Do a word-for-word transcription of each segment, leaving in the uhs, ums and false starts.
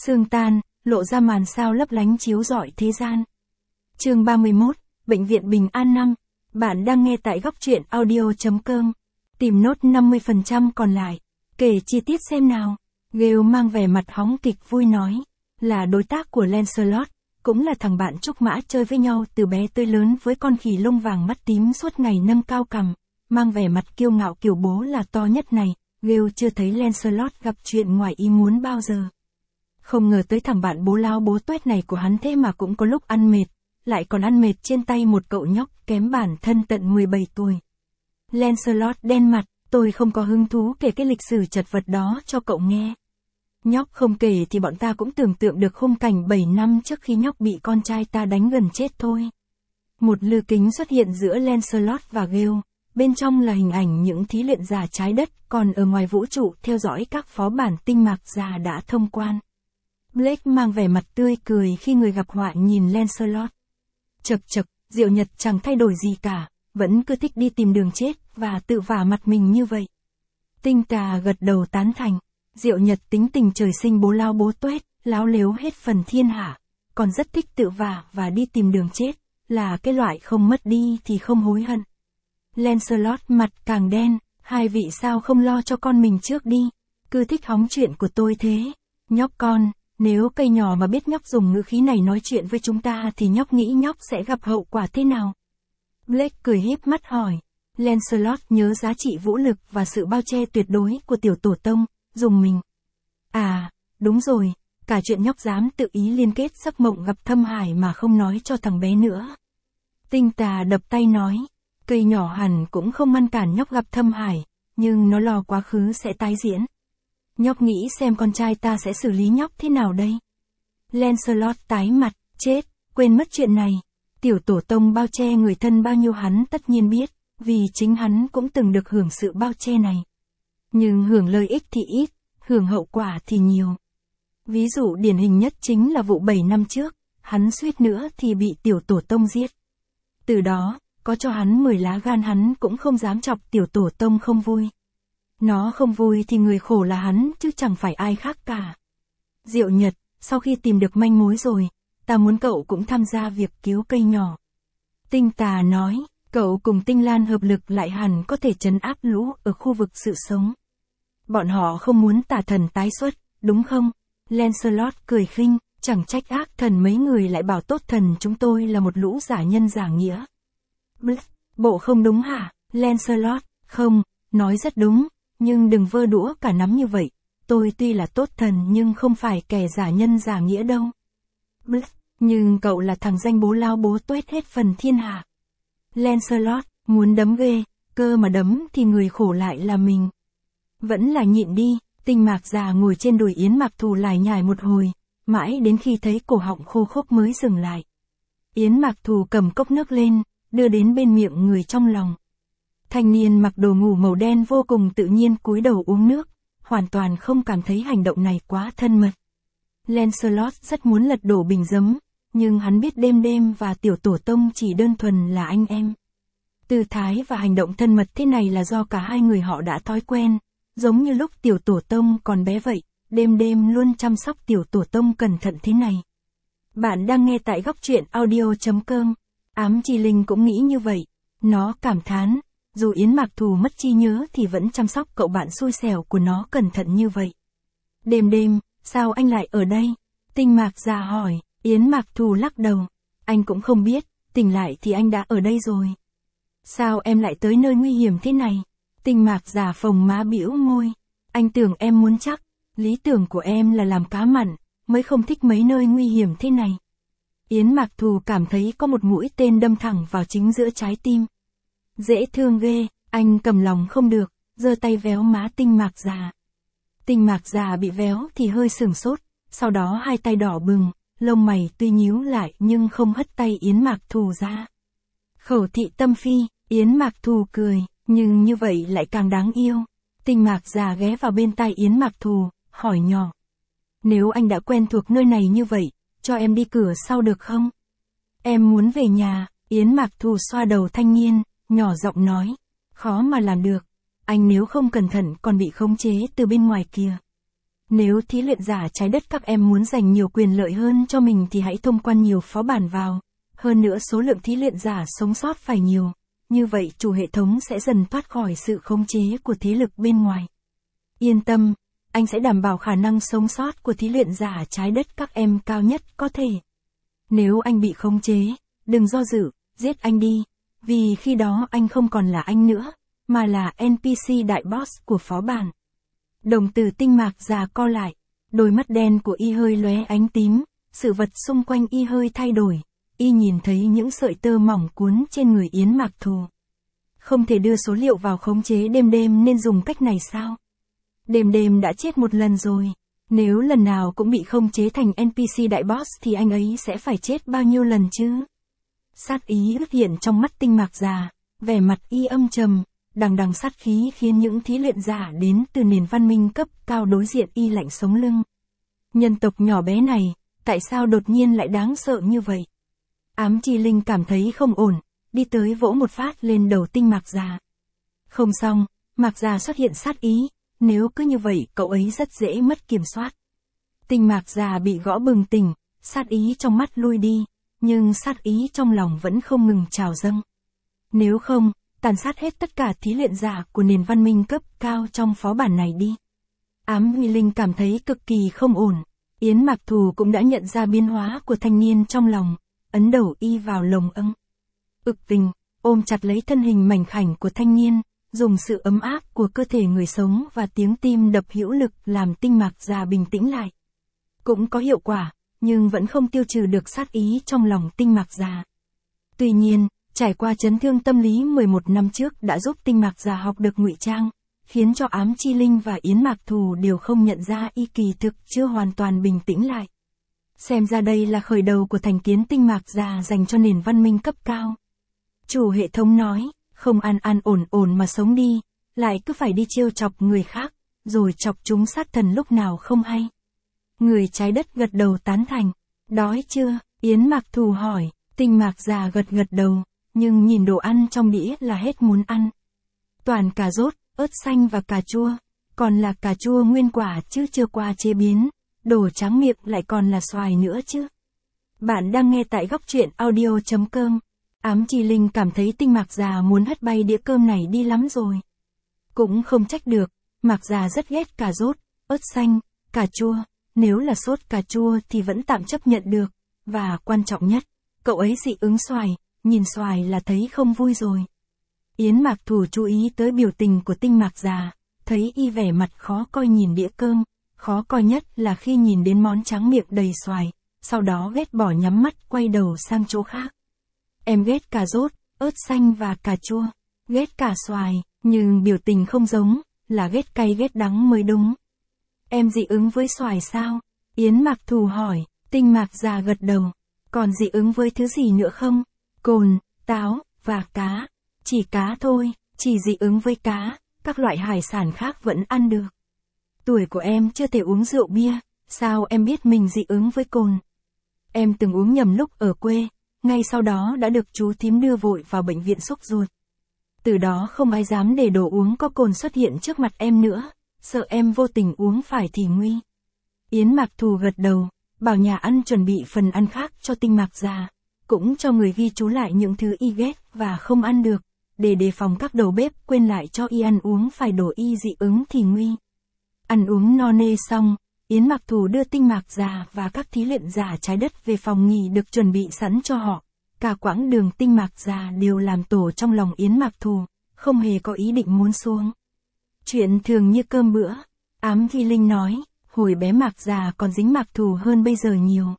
Sương tan, lộ ra màn sao lấp lánh chiếu rọi thế gian. Chương ba mươi mốt, Bệnh viện Bình An năm. Bạn đang nghe tại góc truyện audio chấm com. Tìm nốt năm mươi phần trăm còn lại. Kể chi tiết xem nào. Gale mang vẻ mặt hóng kịch vui nói. Là đối tác của Lancelot, cũng là thằng bạn trúc mã chơi với nhau từ bé tới lớn với con khỉ lông vàng mắt tím suốt ngày nâng cao cằm, mang vẻ mặt kiêu ngạo kiểu bố là to nhất này. Gale chưa thấy Lancelot gặp chuyện ngoài ý muốn bao giờ. Không ngờ tới thằng bạn bố lao bố tuét này của hắn thế mà cũng có lúc ăn mệt, lại còn ăn mệt trên tay một cậu nhóc kém bản thân tận mười bảy tuổi. Lancelot đen mặt, tôi không có hứng thú kể cái lịch sử chật vật đó cho cậu nghe. Nhóc không kể thì bọn ta cũng tưởng tượng được khung cảnh bảy năm trước khi nhóc bị con trai ta đánh gần chết thôi. Một lư kính xuất hiện giữa Lancelot và Gale, bên trong là hình ảnh những thí luyện giả trái đất, còn ở ngoài vũ trụ theo dõi các phó bản tinh mạc già đã thông quan. Blake mang vẻ mặt tươi cười khi người gặp họa nhìn Lancelot. Chật chật, Diệu Nhật chẳng thay đổi gì cả, vẫn cứ thích đi tìm đường chết và tự vả mặt mình như vậy. Tinh Tà gật đầu tán thành. Diệu Nhật tính tình trời sinh bố lao bố tuét, láo lếu hết phần thiên hạ, còn rất thích tự vả và đi tìm đường chết, là cái loại không mất đi thì không hối hận. Lancelot mặt càng đen, hai vị sao không lo cho con mình trước đi, cứ thích hóng chuyện của tôi thế. Nhóc con, nếu cây nhỏ mà biết nhóc dùng ngữ khí này nói chuyện với chúng ta thì nhóc nghĩ nhóc sẽ gặp hậu quả thế nào? Blake cười híp mắt hỏi. Lancelot nhớ giá trị vũ lực và sự bao che tuyệt đối của tiểu tổ tông, dùng mình. À, đúng rồi, cả chuyện nhóc dám tự ý liên kết giấc mộng gặp Thâm Hải mà không nói cho thằng bé nữa. Tinh Tà đập tay nói, cây nhỏ hẳn cũng không ngăn cản nhóc gặp Thâm Hải, nhưng nó lo quá khứ sẽ tái diễn. Nhóc nghĩ xem con trai ta sẽ xử lý nhóc thế nào đây? Lancelot tái mặt, chết, quên mất chuyện này. Tiểu tổ tông bao che người thân bao nhiêu hắn tất nhiên biết, vì chính hắn cũng từng được hưởng sự bao che này. Nhưng hưởng lợi ích thì ít, hưởng hậu quả thì nhiều. Ví dụ điển hình nhất chính là vụ bảy năm trước, hắn suýt nữa thì bị tiểu tổ tông giết. Từ đó, có cho hắn mười lá gan hắn cũng không dám chọc tiểu tổ tông không vui. Nó không vui thì người khổ là hắn chứ chẳng phải ai khác cả. Diệu Nhật, sau khi tìm được manh mối rồi, ta muốn cậu cũng tham gia việc cứu cây nhỏ. Tinh Tà nói, cậu cùng Tinh Lan hợp lực lại hẳn có thể trấn áp lũ ở khu vực sự sống. Bọn họ không muốn tà thần tái xuất, đúng không? Lancelot cười khinh, chẳng trách ác thần mấy người lại bảo tốt thần chúng tôi là một lũ giả nhân giả nghĩa. Blake, bộ không đúng hả? Lancelot, không, nói rất đúng, nhưng đừng vơ đũa cả nắm như vậy. Tôi tuy là tốt thần nhưng không phải kẻ giả nhân giả nghĩa đâu. Blake, nhưng cậu là thằng danh bố lao bố tuét hết phần thiên hạ. Lancelot, muốn đấm ghê, cơ mà đấm thì người khổ lại là mình. Vẫn là nhịn đi. Tinh Mạc già ngồi trên đùi Yến Mạc Thù lải nhải một hồi, mãi đến khi thấy cổ họng khô khốc mới dừng lại. Yến Mạc Thù cầm cốc nước lên, đưa đến bên miệng người trong lòng. Thanh niên mặc đồ ngủ màu đen vô cùng tự nhiên cúi đầu uống nước, hoàn toàn không cảm thấy hành động này quá thân mật. Lancelot rất muốn lật đổ bình giấm, nhưng hắn biết đêm đêm và tiểu tổ tông chỉ đơn thuần là anh em. Tư thái và hành động thân mật thế này là do cả hai người họ đã thói quen. Giống như lúc tiểu tổ tông còn bé vậy, đêm đêm luôn chăm sóc tiểu tổ tông cẩn thận thế này. Bạn đang nghe tại góc truyện audio chấm com. Ám Chi Linh cũng nghĩ như vậy. Nó cảm thán, dù Yến Mạc Thù mất trí nhớ thì vẫn chăm sóc cậu bạn xui xẻo của nó cẩn thận như vậy. Đêm đêm, sao anh lại ở đây? Tinh Mạc già hỏi. Yến Mạc Thù lắc đầu. Anh cũng không biết, tỉnh lại thì anh đã ở đây rồi. Sao em lại tới nơi nguy hiểm thế này? Tinh Mạc già phồng má bĩu môi. Anh tưởng em muốn chắc, lý tưởng của em là làm cá mặn, mới không thích mấy nơi nguy hiểm thế này. Yến Mạc Thù cảm thấy có một mũi tên đâm thẳng vào chính giữa trái tim. Dễ thương ghê, anh cầm lòng không được, giơ tay véo má Tinh Mạc già. Tinh Mạc già bị véo thì hơi sửng sốt, sau đó hai tay đỏ bừng, lông mày tuy nhíu lại nhưng không hất tay Yến Mạc Thù ra. Khẩu thị tâm phi, Yến Mạc Thù cười. Nhưng như vậy lại càng đáng yêu. Tinh Mạc già ghé vào bên tai Yến Mạc Thù, hỏi nhỏ. Nếu anh đã quen thuộc nơi này như vậy, cho em đi cửa sau được không? Em muốn về nhà. Yến Mạc Thù xoa đầu thanh niên, nhỏ giọng nói. Khó mà làm được. Anh nếu không cẩn thận còn bị khống chế từ bên ngoài kìa. Nếu thí luyện giả trái đất các em muốn giành nhiều quyền lợi hơn cho mình thì hãy thông quan nhiều phó bản vào. Hơn nữa số lượng thí luyện giả sống sót phải nhiều. Như vậy chủ hệ thống sẽ dần thoát khỏi sự khống chế của thế lực bên ngoài. Yên tâm, anh sẽ đảm bảo khả năng sống sót của thí luyện giả trái đất các em cao nhất có thể. Nếu anh bị khống chế, đừng do dự, giết anh đi. Vì khi đó anh không còn là anh nữa, mà là en pê xê đại boss của phó bản. Đồng tử tinh mạc già co lại, đôi mắt đen của y hơi lóe ánh tím, sự vật xung quanh y hơi thay đổi, y nhìn thấy những sợi tơ mỏng cuốn trên người Yến Mạc Thù. Không thể đưa số liệu vào khống chế đêm đêm nên dùng cách này sao? Đêm đêm đã chết một lần rồi, nếu lần nào cũng bị khống chế thành en pê xê đại boss thì anh ấy sẽ phải chết bao nhiêu lần chứ? Sát ý ướt hiện trong mắt tinh mạc già, vẻ mặt y âm trầm, đằng đằng sát khí khiến những thí luyện giả đến từ nền văn minh cấp cao đối diện y lạnh sống lưng. Nhân tộc nhỏ bé này, tại sao đột nhiên lại đáng sợ như vậy? Ám Chi Linh cảm thấy không ổn, đi tới vỗ một phát lên đầu tinh mạc già. Không xong, mạc già xuất hiện sát ý, nếu cứ như vậy cậu ấy rất dễ mất kiểm soát. Tinh mạc già bị gõ bừng tỉnh, sát ý trong mắt lui đi, nhưng sát ý trong lòng vẫn không ngừng trào dâng. Nếu không, tàn sát hết tất cả thí luyện giả của nền văn minh cấp cao trong phó bản này đi. Ám Huy Linh cảm thấy cực kỳ không ổn. Yến Mạc Thù cũng đã nhận ra biến hóa của thanh niên trong lòng, ấn đầu y vào lồng âng. Ực tình, ôm chặt lấy thân hình mảnh khảnh của thanh niên, dùng sự ấm áp của cơ thể người sống và tiếng tim đập hữu lực làm tinh mạc già bình tĩnh lại. Cũng có hiệu quả, nhưng vẫn không tiêu trừ được sát ý trong lòng tinh mạc già. Tuy nhiên, trải qua chấn thương tâm lý mười một năm trước đã giúp tinh mạc già học được ngụy trang, khiến cho Ám Chi Linh và Yến Mạc Thù đều không nhận ra y kỳ thực chưa hoàn toàn bình tĩnh lại. Xem ra đây là khởi đầu của thành kiến tinh mạc già dành cho nền văn minh cấp cao. Chủ hệ thống nói, không an an ổn ổn mà sống đi, lại cứ phải đi trêu chọc người khác, rồi chọc chúng sát thần lúc nào không hay. Người trái đất gật đầu tán thành. Đói chưa? Yến Mạc Thù hỏi. Tinh mạc già gật gật đầu, nhưng nhìn đồ ăn trong đĩa là hết muốn ăn. Toàn cà rốt, ớt xanh và cà chua, còn là cà chua nguyên quả chứ chưa qua chế biến, đồ tráng miệng lại còn là xoài nữa chứ. Bạn đang nghe tại góc truyện audio chấm com. Ám Chi Linh cảm thấy tinh mạc già muốn hất bay đĩa cơm này đi lắm rồi. Cũng không trách được, mạc già rất ghét cà rốt, ớt xanh, cà chua, nếu là sốt cà chua thì vẫn tạm chấp nhận được, và quan trọng nhất, cậu ấy dị ứng xoài, nhìn xoài là thấy không vui rồi. Yến Mạc Thù chú ý tới biểu tình của tinh mạc già, thấy y vẻ mặt khó coi nhìn đĩa cơm, khó coi nhất là khi nhìn đến món tráng miệng đầy xoài, sau đó ghét bỏ nhắm mắt quay đầu sang chỗ khác. Em ghét cà rốt, ớt xanh và cà chua, ghét cả xoài, nhưng biểu tình không giống, là ghét cay ghét đắng mới đúng. Em dị ứng với xoài sao? Yến Mạc Thù hỏi, tinh mạc già gật đầu. Còn dị ứng với thứ gì nữa không? Cồn, táo, và cá. Chỉ cá thôi, chỉ dị ứng với cá, các loại hải sản khác vẫn ăn được. Tuổi của em chưa thể uống rượu bia, sao em biết mình dị ứng với cồn? Em từng uống nhầm lúc ở quê, ngay sau đó đã được chú thím đưa vội vào bệnh viện sốc ruột. Từ đó không ai dám để đồ uống có cồn xuất hiện trước mặt em nữa, sợ em vô tình uống phải thì nguy. Yến Mạc Thù gật đầu, bảo nhà ăn chuẩn bị phần ăn khác cho tinh mạc già, cũng cho người ghi chú lại những thứ y ghét và không ăn được, để đề phòng các đầu bếp quên lại cho y ăn uống phải đổ y dị ứng thì nguy. Ăn uống no nê xong, Yến Mạc Thù đưa tinh mạc già và các thí luyện giả trái đất về phòng nghỉ được chuẩn bị sẵn cho họ. Cả quãng đường tinh mạc già đều làm tổ trong lòng Yến Mạc Thù, không hề có ý định muốn xuống. Chuyện thường như cơm bữa, Ám Vi Linh nói, hồi bé mạc già còn dính Mạc Thù hơn bây giờ nhiều.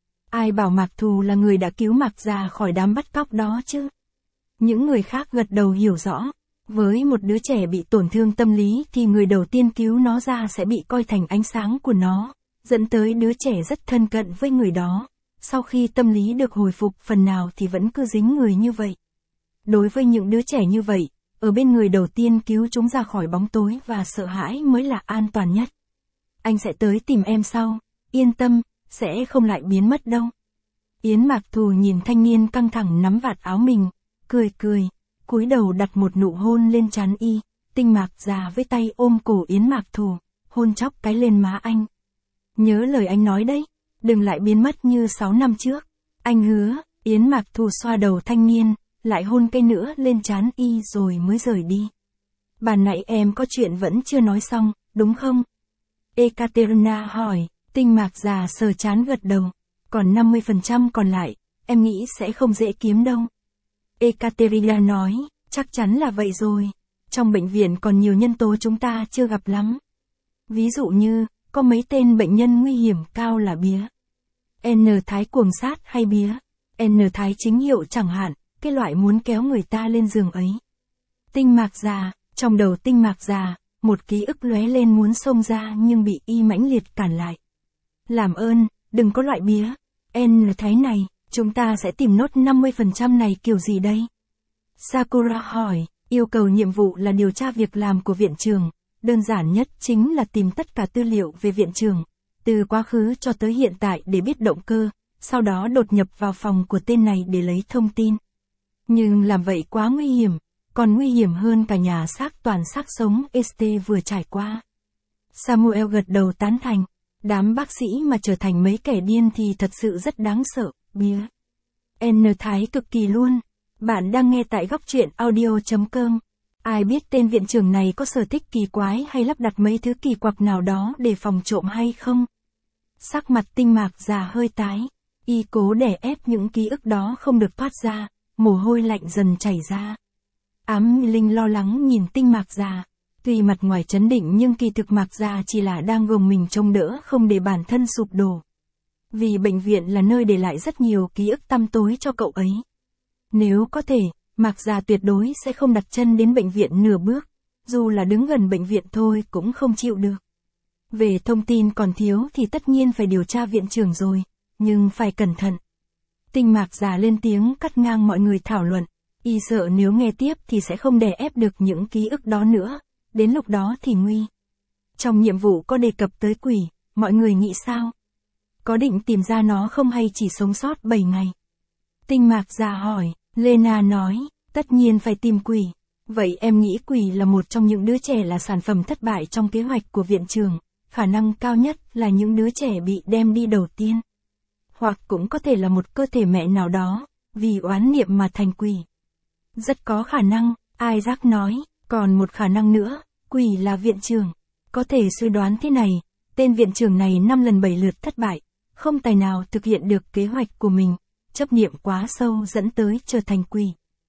Ai bảo Mạc Thù là người đã cứu mạc già khỏi đám bắt cóc đó chứ? Những người khác gật đầu hiểu rõ. Với một đứa trẻ bị tổn thương tâm lý thì người đầu tiên cứu nó ra sẽ bị coi thành ánh sáng của nó, dẫn tới đứa trẻ rất thân cận với người đó. Sau khi tâm lý được hồi phục phần nào thì vẫn cứ dính người như vậy. Đối với những đứa trẻ như vậy, ở bên người đầu tiên cứu chúng ra khỏi bóng tối và sợ hãi mới là an toàn nhất. Anh sẽ tới tìm em sau, yên tâm, sẽ không lại biến mất đâu. Yến Mạc Thù nhìn thanh niên căng thẳng nắm vạt áo mình, cười cười, cúi đầu đặt một nụ hôn lên trán y. Tinh mạc già với tay ôm cổ Yến Mạc Thù, hôn chóc cái lên má anh. Nhớ lời anh nói đấy, đừng lại biến mất như sáu năm trước. Anh hứa. Yến Mạc Thù xoa đầu thanh niên, lại hôn cây nữa lên trán y rồi mới rời đi. Bà nãy em có chuyện vẫn chưa nói xong, đúng không? Ekaterina hỏi. Tinh Mạc già sờ trán gật đầu. Còn năm mươi phần trăm còn lại, em nghĩ sẽ không dễ kiếm đâu. Ekaterina nói, chắc chắn là vậy rồi. Trong bệnh viện còn nhiều nhân tố chúng ta chưa gặp lắm. Ví dụ như, có mấy tên bệnh nhân nguy hiểm cao là bía. N thái cuồng sát hay bía. N thái chính hiệu chẳng hạn, cái loại muốn kéo người ta lên giường ấy. Tinh Mạc già, trong đầu Tinh Mạc già, một ký ức lóe lên muốn xông ra nhưng bị y mãnh liệt cản lại. Làm ơn, đừng có loại bía. N thái này, chúng ta sẽ tìm nốt năm mươi phần trăm này kiểu gì đây? Sakura hỏi, yêu cầu nhiệm vụ là điều tra việc làm của viện trưởng. Đơn giản nhất chính là tìm tất cả tư liệu về viện trưởng, từ quá khứ cho tới hiện tại để biết động cơ, sau đó đột nhập vào phòng của tên này để lấy thông tin. Nhưng làm vậy quá nguy hiểm, còn nguy hiểm hơn cả nhà xác toàn xác sống ét tê vừa trải qua. Samuel gật đầu tán thành, đám bác sĩ mà trở thành mấy kẻ điên thì thật sự rất đáng sợ, bía. N thái cực kỳ luôn. Bạn đang nghe tại góc truyện audio chấm com. Ai biết tên viện trưởng này có sở thích kỳ quái hay lắp đặt mấy thứ kỳ quặc nào đó để phòng trộm hay không? Sắc mặt Tinh Mạc già hơi tái, y cố đè ép những ký ức đó không được thoát ra, mồ hôi lạnh dần chảy ra. Ám Linh lo lắng nhìn Tinh Mạc già, tuy mặt ngoài trấn định nhưng kỳ thực Mạc già chỉ là đang gồng mình trông đỡ không để bản thân sụp đổ. Vì bệnh viện là nơi để lại rất nhiều ký ức tăm tối cho cậu ấy. Nếu có thể, Mạc già tuyệt đối sẽ không đặt chân đến bệnh viện nửa bước, dù là đứng gần bệnh viện thôi cũng không chịu được. Về thông tin còn thiếu thì tất nhiên phải điều tra viện trưởng rồi, nhưng phải cẩn thận. Tinh Mạc già lên tiếng cắt ngang mọi người thảo luận, y sợ nếu nghe tiếp thì sẽ không đè ép được những ký ức đó nữa, đến lúc đó thì nguy. Trong nhiệm vụ có đề cập tới quỷ, mọi người nghĩ sao? Có định tìm ra nó không hay chỉ sống sót bảy ngày? Tinh Mạc già hỏi. Lena nói, tất nhiên phải tìm quỷ. Vậy em nghĩ quỷ là một trong những đứa trẻ là sản phẩm thất bại trong kế hoạch của viện trưởng, khả năng cao nhất là những đứa trẻ bị đem đi đầu tiên. Hoặc cũng có thể là một cơ thể mẹ nào đó, vì oán niệm mà thành quỷ. Rất có khả năng, Isaac nói, còn một khả năng nữa, quỷ là viện trưởng. Có thể suy đoán thế này, tên viện trưởng này năm lần bảy lượt thất bại, không tài nào thực hiện được kế hoạch của mình. Chấp niệm quá sâu dẫn tới trở thành quỷ.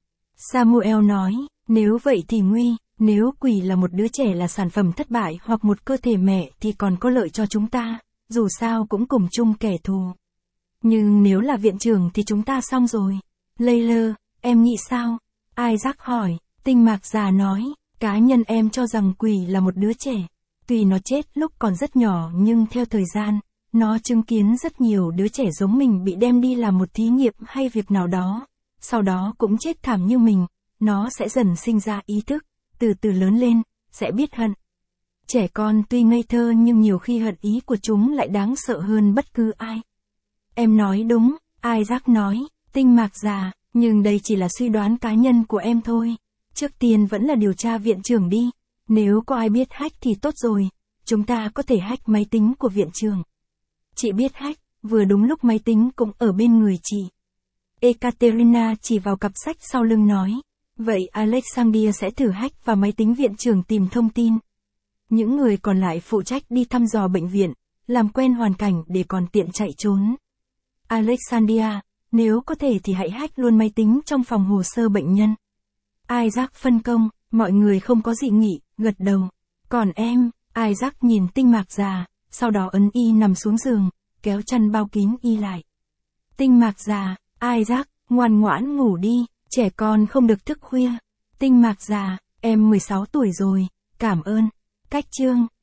Samuel nói, nếu vậy thì nguy, nếu quỷ là một đứa trẻ là sản phẩm thất bại hoặc một cơ thể mẹ thì còn có lợi cho chúng ta, dù sao cũng cùng chung kẻ thù. Nhưng nếu là viện trưởng thì chúng ta xong rồi. Layla, em nghĩ sao? Isaac hỏi. Tinh Mạc già nói, cá nhân em cho rằng quỷ là một đứa trẻ. Tuy nó chết lúc còn rất nhỏ nhưng theo thời gian, nó chứng kiến rất nhiều đứa trẻ giống mình bị đem đi làm một thí nghiệm hay việc nào đó, sau đó cũng chết thảm như mình, nó sẽ dần sinh ra ý thức, từ từ lớn lên, sẽ biết hận. Trẻ con tuy ngây thơ nhưng nhiều khi hận ý của chúng lại đáng sợ hơn bất cứ ai. Em nói đúng, Isaac nói, Tinh Mạc già, nhưng đây chỉ là suy đoán cá nhân của em thôi. Trước tiên vẫn là điều tra viện trưởng đi, nếu có ai biết hack thì tốt rồi, chúng ta có thể hack máy tính của viện trưởng. Chị biết hack, vừa đúng lúc máy tính cũng ở bên người chị. Ekaterina chỉ vào cặp sách sau lưng nói. Vậy Alexandria sẽ thử hack vào máy tính viện trưởng tìm thông tin. Những người còn lại phụ trách đi thăm dò bệnh viện, làm quen hoàn cảnh để còn tiện chạy trốn. Alexandria, nếu có thể thì hãy hack luôn máy tính trong phòng hồ sơ bệnh nhân. Isaac phân công, mọi người không có dị nghị, gật đầu. Còn em, Isaac nhìn Tinh Mạc già, sau đó ấn y nằm xuống giường, kéo chăn bao kín y lại. Tinh Mạc già, Isaac, ngoan ngoãn ngủ đi, trẻ con không được thức khuya. Tinh Mạc già, em mười sáu tuổi rồi, cảm ơn. Cách chương